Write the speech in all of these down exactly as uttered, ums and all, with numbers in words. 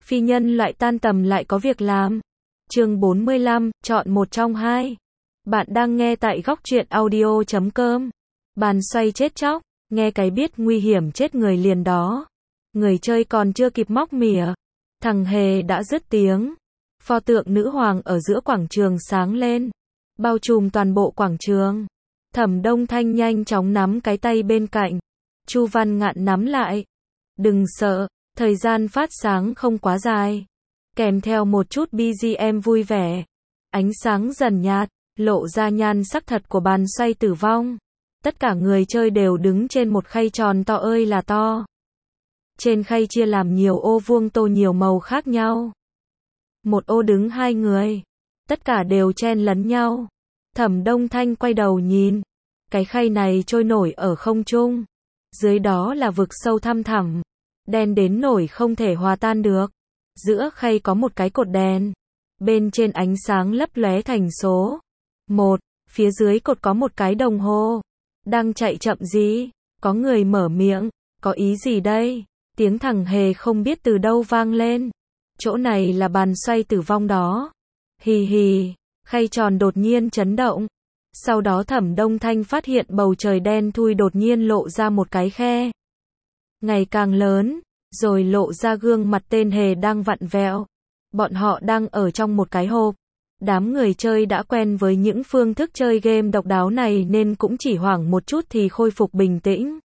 phi nhân loại tan tầm lại có việc làm. Chương bốn mươi lăm, chọn một trong hai. Bạn đang nghe tại góc truyện audio chấm com. Bàn xoay chết chóc, nghe cái biết nguy hiểm chết người liền đó. Người chơi còn chưa kịp móc mỉa, thằng Hề đã dứt tiếng. Pho tượng nữ hoàng ở giữa quảng trường sáng lên, bao trùm toàn bộ quảng trường. Thẩm Đông Thanh nhanh chóng nắm cái tay bên cạnh. Chu Văn Ngạn nắm lại. Đừng sợ, thời gian phát sáng không quá dài. Kèm theo một chút bê giê em vui vẻ. Ánh sáng dần nhạt, lộ ra nhan sắc thật của bàn xoay tử vong. Tất cả người chơi đều đứng trên một khay tròn to ơi là to. Trên khay chia làm nhiều ô vuông tô nhiều màu khác nhau. Một ô đứng hai người. Tất cả đều chen lấn nhau. Thẩm Đông Thanh quay đầu nhìn. Cái khay này trôi nổi ở không trung. Dưới đó là vực sâu thăm thẳm. Đen đến nổi không thể hòa tan được. Giữa khay có một cái cột đèn. Bên trên ánh sáng lấp lóe thành số một. Phía dưới cột có một cái đồng hồ. Đang chạy chậm gì? Có người mở miệng. Có ý gì đây? Tiếng thằng Hề không biết từ đâu vang lên. Chỗ này là bàn xoay tử vong đó. Hì hì. Khay tròn đột nhiên chấn động. Sau đó Thẩm Đông Thanh phát hiện bầu trời đen thui đột nhiên lộ ra một cái khe. Ngày càng lớn, rồi lộ ra gương mặt tên Hề đang vặn vẹo. Bọn họ đang ở trong một cái hộp. Đám người chơi đã quen với những phương thức chơi game độc đáo này nên cũng chỉ hoảng một chút thì khôi phục bình tĩnh.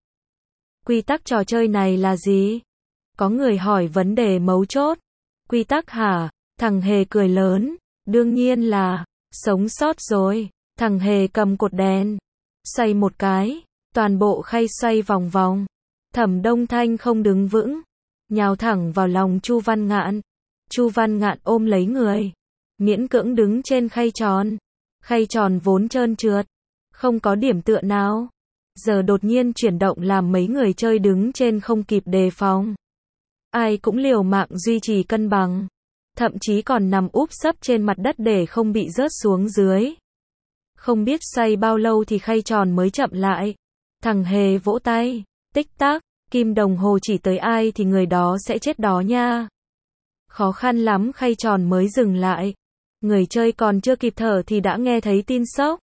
Quy tắc trò chơi này là gì? Có người hỏi vấn đề mấu chốt. Quy tắc hả? Thằng Hề cười lớn. Đương nhiên là sống sót rồi. Thằng Hề cầm cột đèn, xoay một cái, toàn bộ khay xoay vòng vòng. Thẩm Đông Thanh không đứng vững, nhào thẳng vào lòng Chu Văn Ngạn. Chu Văn Ngạn ôm lấy người, miễn cưỡng đứng trên khay tròn. Khay tròn vốn trơn trượt, không có điểm tựa nào. Giờ đột nhiên chuyển động làm mấy người chơi đứng trên không kịp đề phòng. Ai cũng liều mạng duy trì cân bằng, thậm chí còn nằm úp sấp trên mặt đất để không bị rớt xuống dưới. Không biết xoay bao lâu thì khay tròn mới chậm lại. Thằng Hề vỗ tay. Tích tắc, kim đồng hồ chỉ tới ai thì người đó sẽ chết đó nha. Khó khăn lắm khay tròn mới dừng lại. Người chơi còn chưa kịp thở thì đã nghe thấy tin sốc.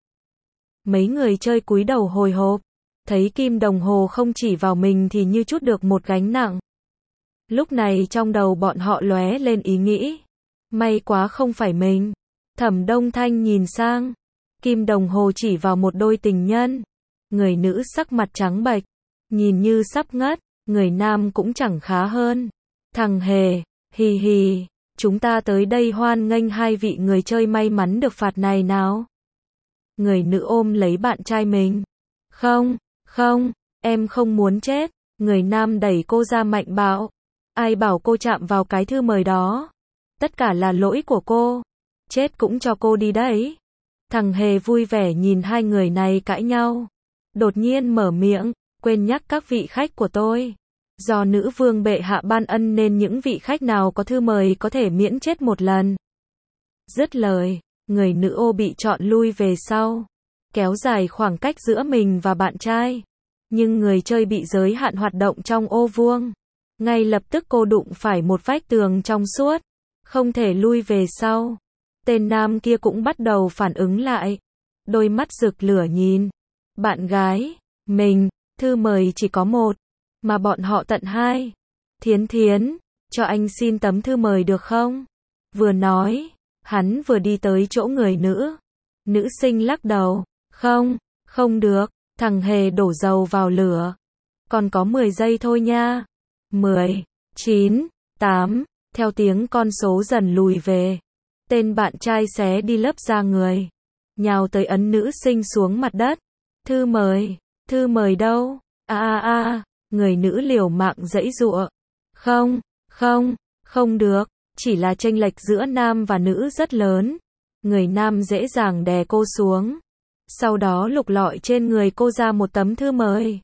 Mấy người chơi cúi đầu hồi hộp. Thấy kim đồng hồ không chỉ vào mình thì như trút được một gánh nặng. Lúc này trong đầu bọn họ lóe lên ý nghĩ. May quá không phải mình. Thẩm Đông Thanh nhìn sang. Kim đồng hồ chỉ vào một đôi tình nhân. Người nữ sắc mặt trắng bệch, nhìn như sắp ngất, người nam cũng chẳng khá hơn. Thằng Hề, hì hì, chúng ta tới đây hoan nghênh hai vị người chơi may mắn được phạt này nào. Người nữ ôm lấy bạn trai mình. Không, không, em không muốn chết. Người nam đẩy cô ra mạnh bạo. Ai bảo cô chạm vào cái thư mời đó? Tất cả là lỗi của cô. Chết cũng cho cô đi đấy. Thằng Hề vui vẻ nhìn hai người này cãi nhau. Đột nhiên mở miệng, quên nhắc các vị khách của tôi. Do nữ vương bệ hạ ban ân nên những vị khách nào có thư mời có thể miễn chết một lần. Dứt lời, người nữ ô bị chọn lui về sau. Kéo dài khoảng cách giữa mình và bạn trai. Nhưng người chơi bị giới hạn hoạt động trong ô vuông. Ngay lập tức cô đụng phải một vách tường trong suốt. Không thể lui về sau. Tên nam kia cũng bắt đầu phản ứng lại. Đôi mắt rực lửa nhìn. Bạn gái, mình, thư mời chỉ có một. Mà bọn họ tận hai. Thiến Thiến, cho anh xin tấm thư mời được không? Vừa nói, hắn vừa đi tới chỗ người nữ. Nữ sinh lắc đầu. Không, không được. Thằng Hề đổ dầu vào lửa. Còn có mười giây thôi nha. mười, chín, tám. Theo tiếng con số dần lùi về. Tên bạn trai xé đi lớp da người. Nhào tới ấn nữ sinh xuống mặt đất. Thư mời, thư mời đâu? A a a, người nữ liều mạng giãy giụa. Không, không, không được, chỉ là chênh lệch giữa nam và nữ rất lớn. Người nam dễ dàng đè cô xuống. Sau đó lục lọi trên người cô ra một tấm thư mời.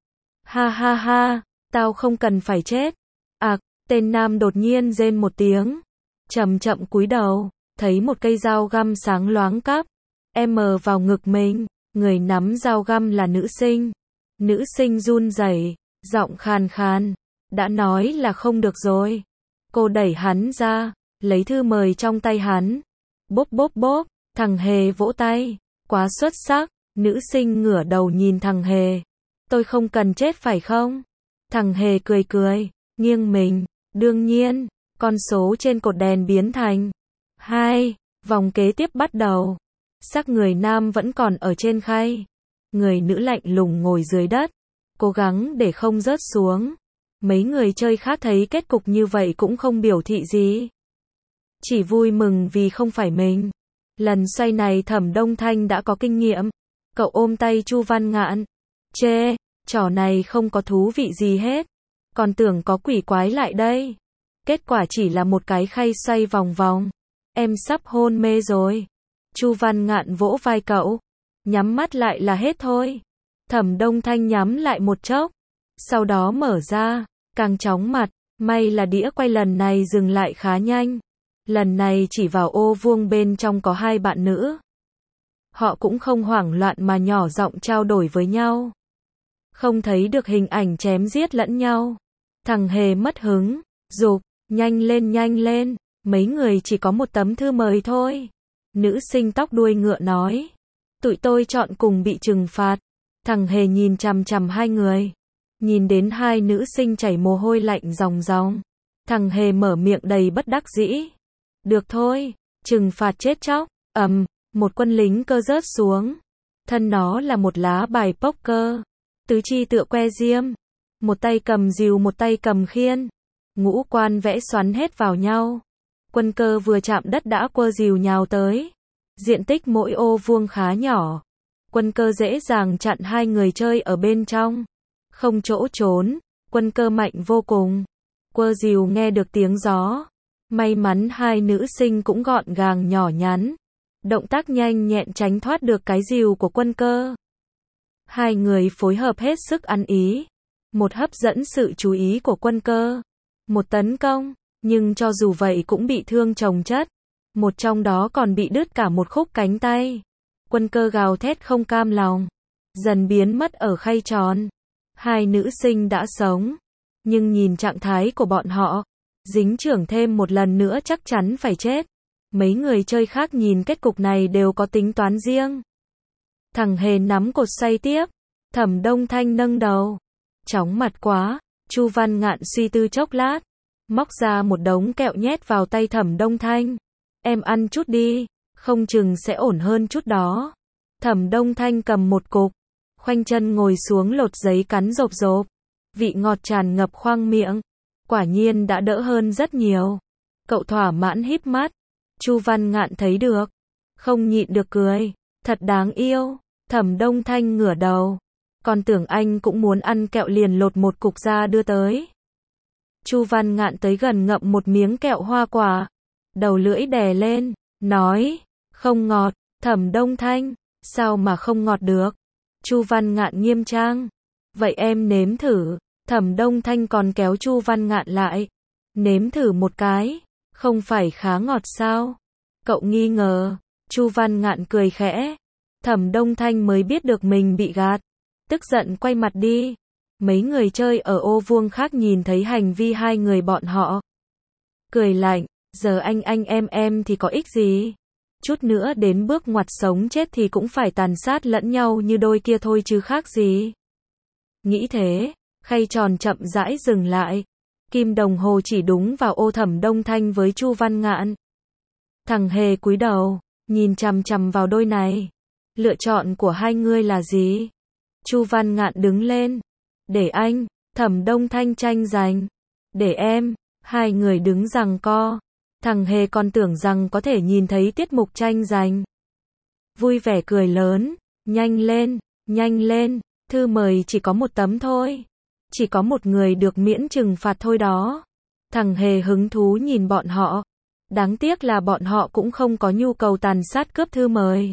Ha ha ha, tao không cần phải chết. À, tên nam đột nhiên rên một tiếng. Chậm chậm cúi đầu, thấy một cây dao găm sáng loáng cắp. Em vào ngực mình, người nắm dao găm là nữ sinh. Nữ sinh run rẩy, giọng khàn khàn. Đã nói là không được rồi. Cô đẩy hắn ra, lấy thư mời trong tay hắn. Bốp bốp bốp, thằng Hề vỗ tay. Quá xuất sắc, nữ sinh ngửa đầu nhìn thằng Hề. Tôi không cần chết phải không? Thằng Hề cười cười, nghiêng mình. Đương nhiên, con số trên cột đèn biến thành hai. Vòng kế tiếp bắt đầu. Xác người nam vẫn còn ở trên khay. Người nữ lạnh lùng ngồi dưới đất, cố gắng để không rớt xuống. Mấy người chơi khác thấy kết cục như vậy cũng không biểu thị gì. Chỉ vui mừng vì không phải mình. Lần xoay này Thẩm Đông Thanh đã có kinh nghiệm. Cậu ôm tay Chu Văn Ngạn. Chê, trò này không có thú vị gì hết. Còn tưởng có quỷ quái lại đây. Kết quả chỉ là một cái khay xoay vòng vòng. Em sắp hôn mê rồi. Chu Văn Ngạn vỗ vai cậu. Nhắm mắt lại là hết thôi. Thẩm Đông Thanh nhắm lại một chốc. Sau đó mở ra, càng chóng mặt. May là đĩa quay lần này dừng lại khá nhanh. Lần này chỉ vào ô vuông bên trong có hai bạn nữ. Họ cũng không hoảng loạn mà nhỏ giọng trao đổi với nhau. Không thấy được hình ảnh chém giết lẫn nhau. Thằng Hề mất hứng, giục, nhanh lên nhanh lên, mấy người chỉ có một tấm thư mời thôi. Nữ sinh tóc đuôi ngựa nói. Tụi tôi chọn cùng bị trừng phạt. Thằng Hề nhìn chằm chằm hai người. Nhìn đến hai nữ sinh chảy mồ hôi lạnh ròng ròng. Thằng Hề mở miệng đầy bất đắc dĩ. Được thôi, trừng phạt chết chóc. Ầm, một quân lính cơ rớt xuống. Thân nó là một lá bài poker. Tứ chi tựa que diêm. Một tay cầm rìu một tay cầm khiên. Ngũ quan vẽ xoắn hết vào nhau. Quân cơ vừa chạm đất đã quơ rìu nhào tới. Diện tích mỗi ô vuông khá nhỏ. Quân cơ dễ dàng chặn hai người chơi ở bên trong. Không chỗ trốn, quân cơ mạnh vô cùng. Quơ rìu nghe được tiếng gió. May mắn hai nữ sinh cũng gọn gàng nhỏ nhắn. Động tác nhanh nhẹn tránh thoát được cái rìu của quân cơ. Hai người phối hợp hết sức ăn ý. Một hấp dẫn sự chú ý của quân cơ. Một tấn công, nhưng cho dù vậy cũng bị thương chồng chất. Một trong đó còn bị đứt cả một khúc cánh tay. Quân cơ gào thét không cam lòng. Dần biến mất ở khay tròn. Hai nữ sinh đã sống. Nhưng nhìn trạng thái của bọn họ. Dính trưởng thêm một lần nữa chắc chắn phải chết. Mấy người chơi khác nhìn kết cục này đều có tính toán riêng. Thằng Hề nắm cột xoay tiếp. Thẩm Đông Thanh nâng đầu. Chóng mặt quá. Chu Văn Ngạn suy tư chốc lát. Móc ra một đống kẹo nhét vào tay Thẩm Đông Thanh. Em ăn chút đi, không chừng sẽ ổn hơn chút đó. Thẩm Đông Thanh cầm một cục. Khoanh chân ngồi xuống lột giấy cắn rộp rộp. Vị ngọt tràn ngập khoang miệng. Quả nhiên đã đỡ hơn rất nhiều. Cậu thỏa mãn híp mắt. Chu Văn Ngạn thấy được. Không nhịn được cười. Thật đáng yêu. Thẩm Đông Thanh ngửa đầu. Còn tưởng anh cũng muốn ăn kẹo liền lột một cục ra đưa tới. Chu Văn Ngạn tới gần ngậm một miếng kẹo hoa quả. Đầu lưỡi đè lên. Nói. Không ngọt. Thẩm Đông Thanh. Sao mà không ngọt được? Chu Văn Ngạn nghiêm trang. Vậy em nếm thử. Thẩm Đông Thanh còn kéo Chu Văn Ngạn lại. Nếm thử một cái. Không phải khá ngọt sao? Cậu nghi ngờ. Chu Văn Ngạn cười khẽ. Thẩm Đông Thanh mới biết được mình bị gạt. Tức giận quay mặt đi. Mấy người chơi ở ô vuông khác nhìn thấy hành vi hai người bọn họ. Cười lạnh. Giờ anh anh em em thì có ích gì? Chút nữa đến bước ngoặt sống chết thì cũng phải tàn sát lẫn nhau như đôi kia thôi chứ khác gì. Nghĩ thế, khay tròn chậm rãi dừng lại. Kim đồng hồ chỉ đúng vào ô Thẩm Đông Thanh với Chu Văn Ngạn. Thằng Hề cúi đầu, nhìn chằm chằm vào đôi này. Lựa chọn của hai ngươi là gì? Chu Văn Ngạn đứng lên. Để anh, Thẩm Đông Thanh tranh giành. Để em, hai người đứng giằng co. Thằng Hề còn tưởng rằng có thể nhìn thấy tiết mục tranh giành. Vui vẻ cười lớn. Nhanh lên, nhanh lên, thư mời chỉ có một tấm thôi. Chỉ có một người được miễn trừng phạt thôi đó. Thằng Hề hứng thú nhìn bọn họ. Đáng tiếc là bọn họ cũng không có nhu cầu tàn sát cướp thư mời.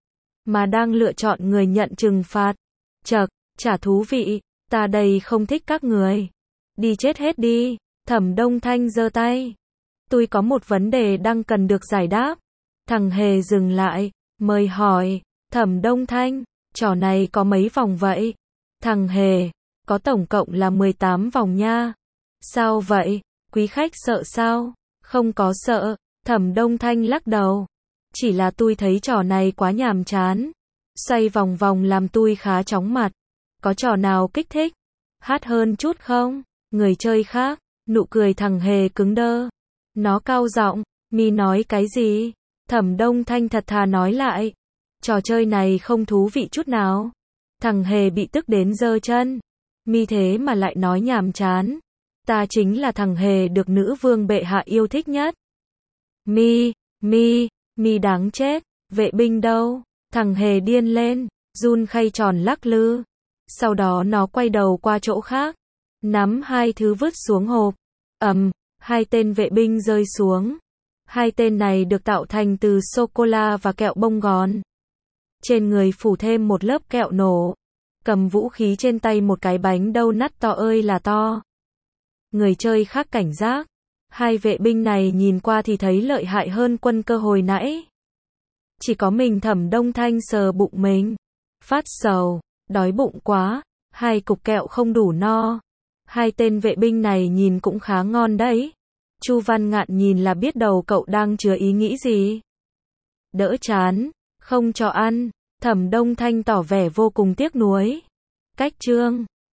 Mà đang lựa chọn người nhận trừng phạt. Chậc, chả thú vị, ta đây không thích các người. Đi chết hết đi. Thẩm Đông Thanh giơ tay. Tôi có một vấn đề đang cần được giải đáp. Thằng Hề dừng lại, mời hỏi. Thẩm Đông Thanh, trò này có mấy vòng vậy? Thằng Hề, có tổng cộng là mười tám vòng nha. Sao vậy? Quý khách sợ sao? Không có sợ, Thẩm Đông Thanh lắc đầu. Chỉ là tôi thấy trò này quá nhàm chán. Xoay vòng vòng làm tôi khá chóng mặt. Có trò nào kích thích? Hát hơn chút không? Người chơi khác, nụ cười thằng Hề cứng đơ. Nó cau giọng, mi nói cái gì? Thẩm Đông Thanh thật thà nói lại. Trò chơi này không thú vị chút nào. Thằng Hề bị tức đến giơ chân. Mi thế mà lại nói nhàm chán. Ta chính là thằng Hề được nữ vương bệ hạ yêu thích nhất. Mi, mi, mi đáng chết. Vệ binh đâu? Thằng Hề điên lên, run khay tròn lắc lư. Sau đó nó quay đầu qua chỗ khác, nắm hai thứ vứt xuống hộp. Ầm, hai tên vệ binh rơi xuống. Hai tên này được tạo thành từ sô-cô-la và kẹo bông gòn. Trên người phủ thêm một lớp kẹo nổ. Cầm vũ khí trên tay một cái bánh donut to ơi là to. Người chơi khác cảnh giác. Hai vệ binh này nhìn qua thì thấy lợi hại hơn quân cơ hồi nãy. Chỉ có mình Thẩm Đông Thanh sờ bụng mình. Phát sầu, đói bụng quá, hai cục kẹo không đủ no. Hai tên vệ binh này nhìn cũng khá ngon đấy. Chu Văn Ngạn nhìn là biết đầu cậu đang chứa ý nghĩ gì. Đỡ chán, không cho ăn. Thẩm Đông Thanh tỏ vẻ vô cùng tiếc nuối. Cách chương